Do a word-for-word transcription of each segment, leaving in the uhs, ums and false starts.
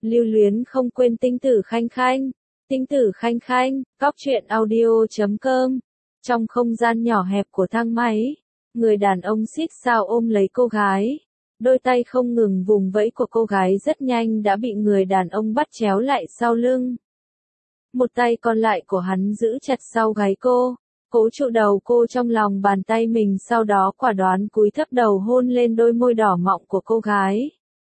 Lưu luyến không quên Tinh Tử Khanh Khanh. Tinh Tử Khanh Khanh, cóc truyện audio chấm com. Trong không gian nhỏ hẹp của thang máy, người đàn ông xít sao ôm lấy cô gái. Đôi tay không ngừng vùng vẫy của cô gái rất nhanh đã bị người đàn ông bắt chéo lại sau lưng. Một tay còn lại của hắn giữ chặt sau gáy cô, cố trụ đầu cô trong lòng bàn tay mình, sau đó quả đoán cúi thấp đầu hôn lên đôi môi đỏ mọng của cô gái.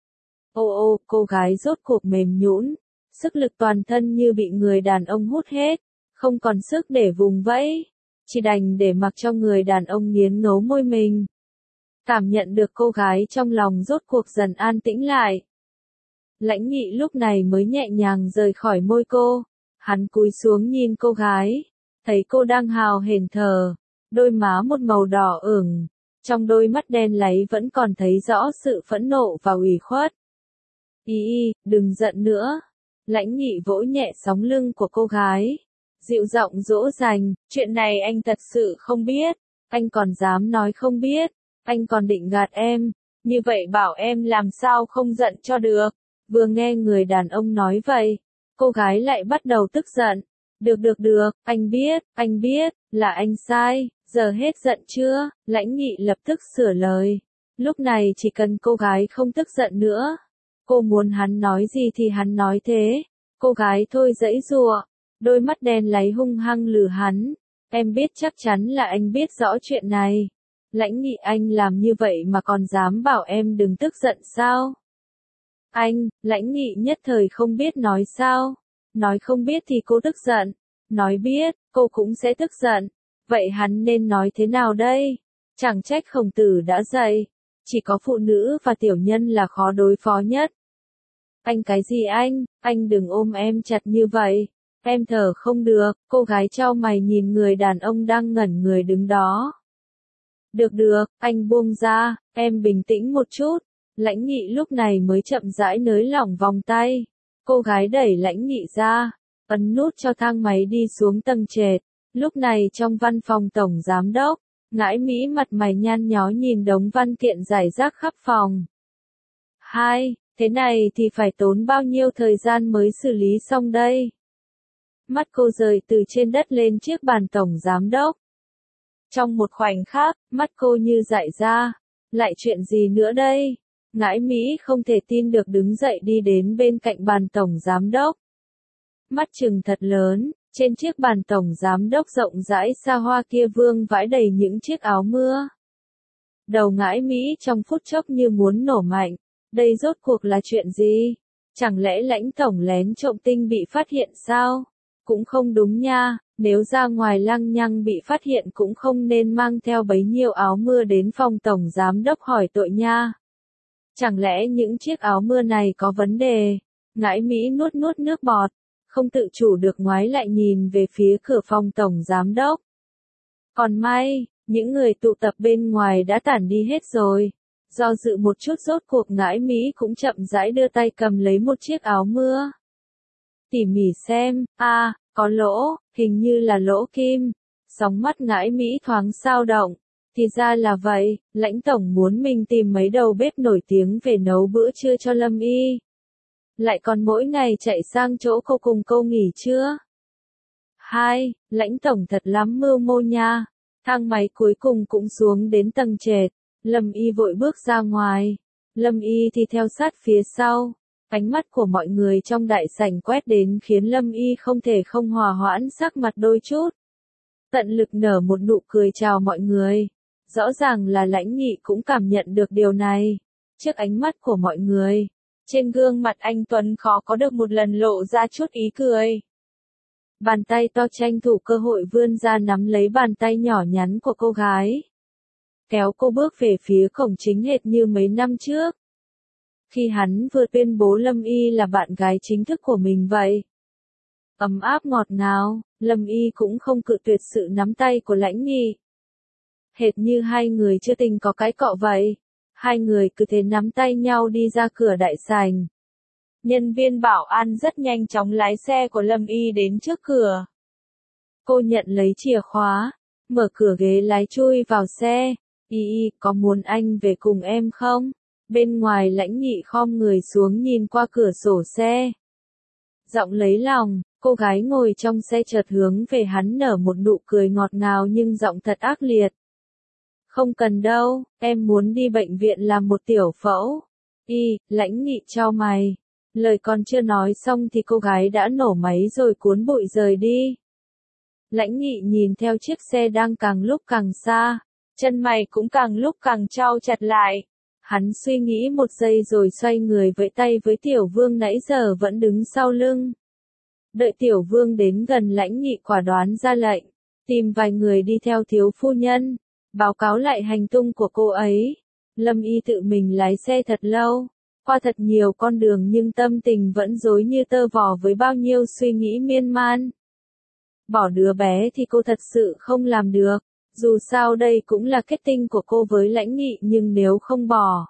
Ô ô, cô gái rốt cuộc mềm nhũn, sức lực toàn thân như bị người đàn ông hút hết, không còn sức để vùng vẫy, chỉ đành để mặc cho người đàn ông nghiến ngấu môi mình. Cảm nhận được cô gái trong lòng rốt cuộc dần an tĩnh lại. Lãnh Nghị lúc này mới nhẹ nhàng rời khỏi môi cô, hắn cúi xuống nhìn cô gái, thấy cô đang hào hển thở, đôi má một màu đỏ ửng, trong đôi mắt đen láy vẫn còn thấy rõ sự phẫn nộ và ủy khuất. Y y, đừng giận nữa. Lãnh Nghị vỗ nhẹ sóng lưng của cô gái, dịu giọng dỗ dành, chuyện này anh thật sự không biết, anh còn dám nói không biết, anh còn định gạt em, như vậy bảo em làm sao không giận cho được. Vừa nghe người đàn ông nói vậy, cô gái lại bắt đầu tức giận. Được được được, anh biết, anh biết, là anh sai, giờ hết giận chưa? Lãnh Nghị lập tức sửa lời. Lúc này chỉ cần cô gái không tức giận nữa. Cô muốn hắn nói gì thì hắn nói thế. Cô gái thôi giãy giụa, đôi mắt đen láy hung hăng lườm hắn. Em biết chắc chắn là anh biết rõ chuyện này. Lãnh Nghị, anh làm như vậy mà còn dám bảo em đừng tức giận sao? Anh, Lãnh Nghị nhất thời không biết nói sao. Nói không biết thì cô tức giận, nói biết, cô cũng sẽ tức giận. Vậy hắn nên nói thế nào đây? Chẳng trách Khổng Tử đã dạy, chỉ có phụ nữ và tiểu nhân là khó đối phó nhất. Anh cái gì anh, anh đừng ôm em chặt như vậy, em thở không được. Cô gái chau mày nhìn người đàn ông đang ngẩn người đứng đó. Được được, anh buông ra, em bình tĩnh một chút. Lãnh Nghị lúc này mới chậm rãi nới lỏng vòng tay. Cô gái đẩy Lãnh Nghị ra, ấn nút cho thang máy đi xuống tầng trệt. Lúc này trong văn phòng tổng giám đốc, Ngãi Mỹ mặt mày nhăn nhó nhìn đống văn kiện rải rác khắp phòng. Hai, thế này thì phải tốn bao nhiêu thời gian mới xử lý xong đây? Mắt cô rời từ trên đất lên chiếc bàn tổng giám đốc. Trong một khoảnh khắc, mắt cô như dại ra. Lại chuyện gì nữa đây? Ngãi Mỹ không thể tin được đứng dậy đi đến bên cạnh bàn tổng giám đốc. Mắt trừng thật lớn, trên chiếc bàn tổng giám đốc rộng rãi xa hoa kia vương vãi đầy những chiếc áo mưa. Đầu Ngãi Mỹ trong phút chốc như muốn nổ mạnh. Đây rốt cuộc là chuyện gì? Chẳng lẽ Lãnh tổng lén trộm tinh bị phát hiện sao? Cũng không đúng nha, nếu ra ngoài lăng nhăng bị phát hiện cũng không nên mang theo bấy nhiêu áo mưa đến phòng tổng giám đốc hỏi tội nha. Chẳng lẽ những chiếc áo mưa này có vấn đề? Ngãi Mỹ nuốt nuốt nước bọt, không tự chủ được ngoái lại nhìn về phía cửa phòng tổng giám đốc. Còn may, những người tụ tập bên ngoài đã tản đi hết rồi. Do dự một chút rốt cuộc Ngãi Mỹ cũng chậm rãi đưa tay cầm lấy một chiếc áo mưa. Tỉ mỉ xem, a, à, có lỗ, hình như là lỗ kim. Sóng mắt Ngãi Mỹ thoáng dao động. Thì ra là vậy, Lãnh tổng muốn mình tìm mấy đầu bếp nổi tiếng về nấu bữa trưa cho Lâm Y. Lại còn mỗi ngày chạy sang chỗ cô cùng cô nghỉ trưa. Hai, Lãnh tổng thật lắm mưu mô nha. Thang máy cuối cùng cũng xuống đến tầng trệt. Lâm Y vội bước ra ngoài. Lâm Y thì theo sát phía sau. Ánh mắt của mọi người trong đại sảnh quét đến khiến Lâm Y không thể không hòa hoãn sắc mặt đôi chút. Tận lực nở một nụ cười chào mọi người. Rõ ràng là Lãnh Nghị cũng cảm nhận được điều này. Trước ánh mắt của mọi người, trên gương mặt anh Tuấn khó có được một lần lộ ra chút ý cười. Bàn tay to tranh thủ cơ hội vươn ra nắm lấy bàn tay nhỏ nhắn của cô gái. Kéo cô bước về phía cổng chính hệt như mấy năm trước. Khi hắn vừa tuyên bố Lâm Y là bạn gái chính thức của mình vậy. Ấm áp ngọt ngào, Lâm Y cũng không cự tuyệt sự nắm tay của Lãnh Nghị. Hệt như hai người chưa từng có cái cọ vậy. Hai người cứ thế nắm tay nhau đi ra cửa đại sảnh. Nhân viên bảo an rất nhanh chóng lái xe của Lâm Y đến trước cửa. Cô nhận lấy chìa khóa, mở cửa ghế lái chui vào xe. Y y, có muốn anh về cùng em không? Bên ngoài Lãnh Nghị khom người xuống nhìn qua cửa sổ xe. Giọng lấy lòng, cô gái ngồi trong xe chợt hướng về hắn nở một nụ cười ngọt ngào nhưng giọng thật ác liệt. Không cần đâu, em muốn đi bệnh viện làm một tiểu phẫu. Y, Lãnh Nghị chau mày. Lời còn chưa nói xong thì cô gái đã nổ máy rồi cuốn bụi rời đi. Lãnh Nghị nhìn theo chiếc xe đang càng lúc càng xa, chân mày cũng càng lúc càng chau chặt lại. Hắn suy nghĩ một giây rồi xoay người vẫy tay với Tiểu Vương nãy giờ vẫn đứng sau lưng. Đợi Tiểu Vương đến gần Lãnh Nghị quả đoán ra lệnh, tìm vài người đi theo thiếu phu nhân, báo cáo lại hành tung của cô ấy. Lâm Y tự mình lái xe thật lâu, qua thật nhiều con đường nhưng tâm tình vẫn rối như tơ vò với bao nhiêu suy nghĩ miên man. Bỏ đứa bé thì cô thật sự không làm được, dù sao đây cũng là kết tinh của cô với Lãnh Nghị nhưng nếu không bỏ.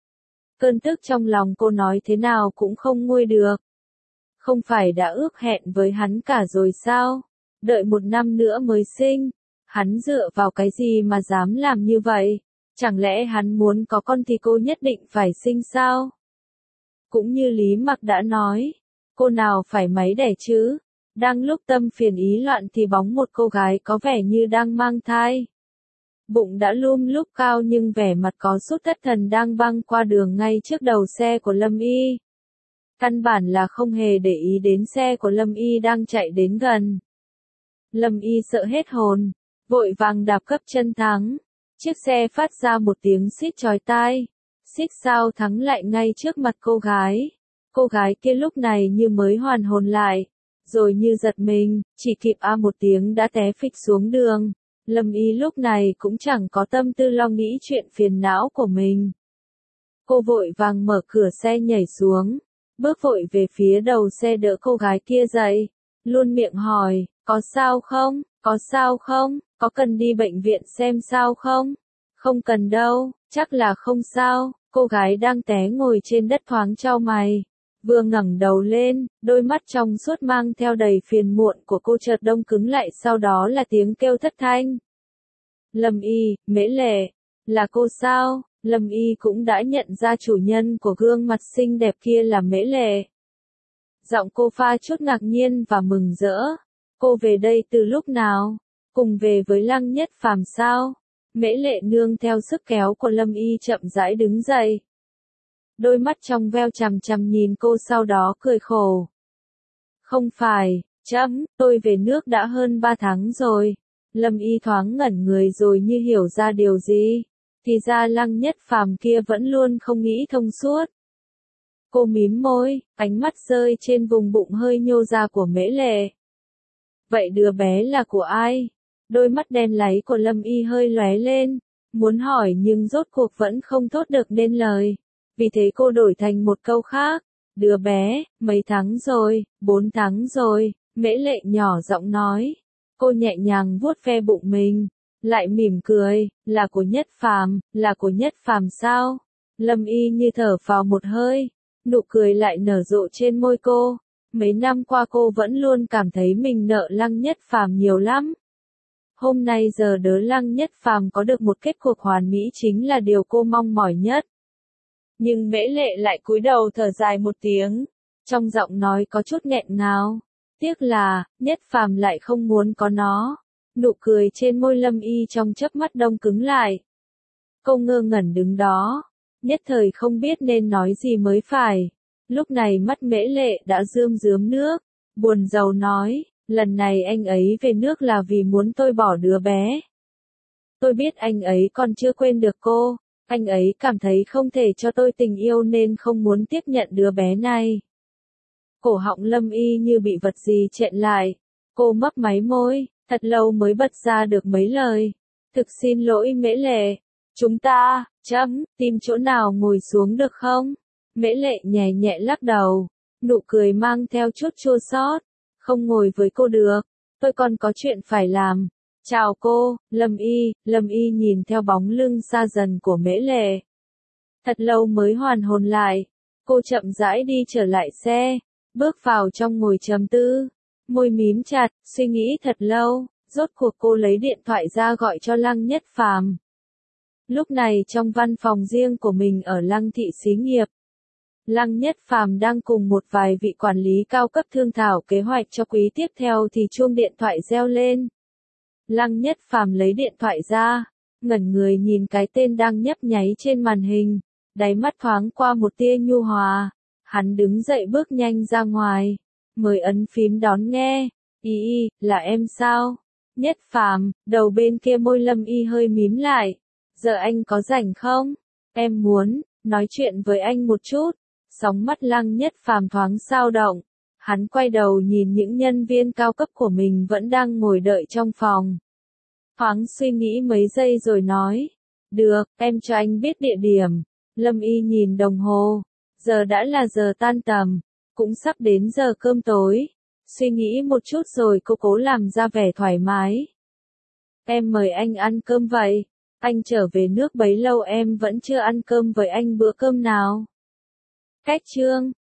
Cơn tức trong lòng cô nói thế nào cũng không nguôi được. Không phải đã ước hẹn với hắn cả rồi sao? Đợi một năm nữa mới sinh. Hắn dựa vào cái gì mà dám làm như vậy? Chẳng lẽ hắn muốn có con thì cô nhất định phải sinh sao? Cũng như Lý Mặc đã nói, cô nào phải máy đẻ chứ? Đang lúc tâm phiền ý loạn thì bóng một cô gái có vẻ như đang mang thai. Bụng đã lum lúc cao nhưng vẻ mặt có chút thất thần đang băng qua đường ngay trước đầu xe của Lâm Y. Căn bản là không hề để ý đến xe của Lâm Y đang chạy đến gần. Lâm Y sợ hết hồn, vội vàng đạp cấp chân thắng. Chiếc xe phát ra một tiếng xít chói tai. Xít sao thắng lại ngay trước mặt cô gái. Cô gái kia lúc này như mới hoàn hồn lại. Rồi như giật mình, chỉ kịp a một tiếng đã té phịch xuống đường. Lâm Y lúc này cũng chẳng có tâm tư lo nghĩ chuyện phiền não của mình. Cô vội vàng mở cửa xe nhảy xuống, bước vội về phía đầu xe đỡ cô gái kia dậy, luôn miệng hỏi, có sao không, có sao không, có cần đi bệnh viện xem sao không? Không cần đâu, chắc là không sao. Cô gái đang té ngồi trên đất thoáng chau mày. Vừa ngẩng đầu lên, đôi mắt trong suốt mang theo đầy phiền muộn của cô chợt đông cứng lại, sau đó là tiếng kêu thất thanh. Lâm Y, Mễ Lệ, là cô sao? Lâm Y cũng đã nhận ra chủ nhân của gương mặt xinh đẹp kia là Mễ Lệ. Giọng cô pha chút ngạc nhiên và mừng rỡ. Cô về đây từ lúc nào? Cùng về với Lăng Nhất Phàm sao? Mễ Lệ nương theo sức kéo của Lâm Y chậm rãi đứng dậy. Đôi mắt trong veo chằm chằm nhìn cô sau đó cười khổ. Không phải, chấm, tôi về nước đã hơn ba tháng rồi. Lâm Y thoáng ngẩn người rồi như hiểu ra điều gì. Thì ra Lăng Nhất Phàm kia vẫn luôn không nghĩ thông suốt. Cô mím môi, ánh mắt rơi trên vùng bụng hơi nhô ra của Mễ Lệ. Vậy đứa bé là của ai? Đôi mắt đen láy của Lâm Y hơi lóe lên, muốn hỏi nhưng rốt cuộc vẫn không thốt được nên lời. Vì thế cô đổi thành một câu khác. Đứa bé, mấy tháng rồi, bốn tháng rồi, Mễ Lệ nhỏ giọng nói. Cô nhẹ nhàng vuốt ve bụng mình, lại mỉm cười, là của Nhất Phàm, là của Nhất Phàm sao? Lâm Y như thở vào một hơi, nụ cười lại nở rộ trên môi cô. Mấy năm qua cô vẫn luôn cảm thấy mình nợ Lăng Nhất Phàm nhiều lắm. Hôm nay giờ đỡ Lăng Nhất Phàm có được một kết cuộc hoàn mỹ chính là điều cô mong mỏi nhất. Nhưng Mễ Lệ lại cúi đầu thở dài một tiếng, trong giọng nói có chút nghẹn ngào. Tiếc là, Nhất Phàm lại không muốn có nó. Nụ cười trên môi Lâm Y trong chớp mắt đông cứng lại. Cô ngơ ngẩn đứng đó, nhất thời không biết nên nói gì mới phải. Lúc này mắt Mễ Lệ đã rơm rớm nước, buồn rầu nói, lần này anh ấy về nước là vì muốn tôi bỏ đứa bé. Tôi biết anh ấy còn chưa quên được cô, anh ấy cảm thấy không thể cho tôi tình yêu nên không muốn tiếp nhận đứa bé này. Cổ họng Lâm Y như bị vật gì chẹn lại, cô mấp máy môi, thật lâu mới bật ra được mấy lời. Thực xin lỗi Mễ Lệ, chúng ta, chấm, tìm chỗ nào ngồi xuống được không? Mễ Lệ nhẹ nhẹ lắc đầu, nụ cười mang theo chút chua xót. Không ngồi với cô được, tôi còn có chuyện phải làm. Chào cô, Lâm Y. Lâm Y nhìn theo bóng lưng xa dần của Mễ Lệ. Thật lâu mới hoàn hồn lại, cô chậm rãi đi trở lại xe, bước vào trong ngồi trầm tư, môi mím chặt, suy nghĩ thật lâu, rốt cuộc cô lấy điện thoại ra gọi cho Lăng Nhất Phàm. Lúc này trong văn phòng riêng của mình ở Lăng thị xí nghiệp, Lăng Nhất Phàm đang cùng một vài vị quản lý cao cấp thương thảo kế hoạch cho quý tiếp theo thì chuông điện thoại reo lên. Lăng Nhất Phàm lấy điện thoại ra, ngẩn người nhìn cái tên đang nhấp nháy trên màn hình, đáy mắt thoáng qua một tia nhu hòa. Hắn đứng dậy bước nhanh ra ngoài, mời ấn phím đón nghe. Y y, là em sao? Nhất Phàm, đầu bên kia môi Lâm Y hơi mím lại. Giờ anh có rảnh không? Em muốn nói chuyện với anh một chút. Sóng mắt Lăng Nhất Phàm thoáng dao động. Hắn quay đầu nhìn những nhân viên cao cấp của mình vẫn đang ngồi đợi trong phòng. Thoáng suy nghĩ mấy giây rồi nói. Được, em cho anh biết địa điểm. Lâm Y nhìn đồng hồ. Giờ đã là giờ tan tầm. Cũng sắp đến giờ cơm tối. Suy nghĩ một chút rồi cô cố làm ra vẻ thoải mái. Em mời anh ăn cơm vậy. Anh trở về nước bấy lâu em vẫn chưa ăn cơm với anh bữa cơm nào. Cách chương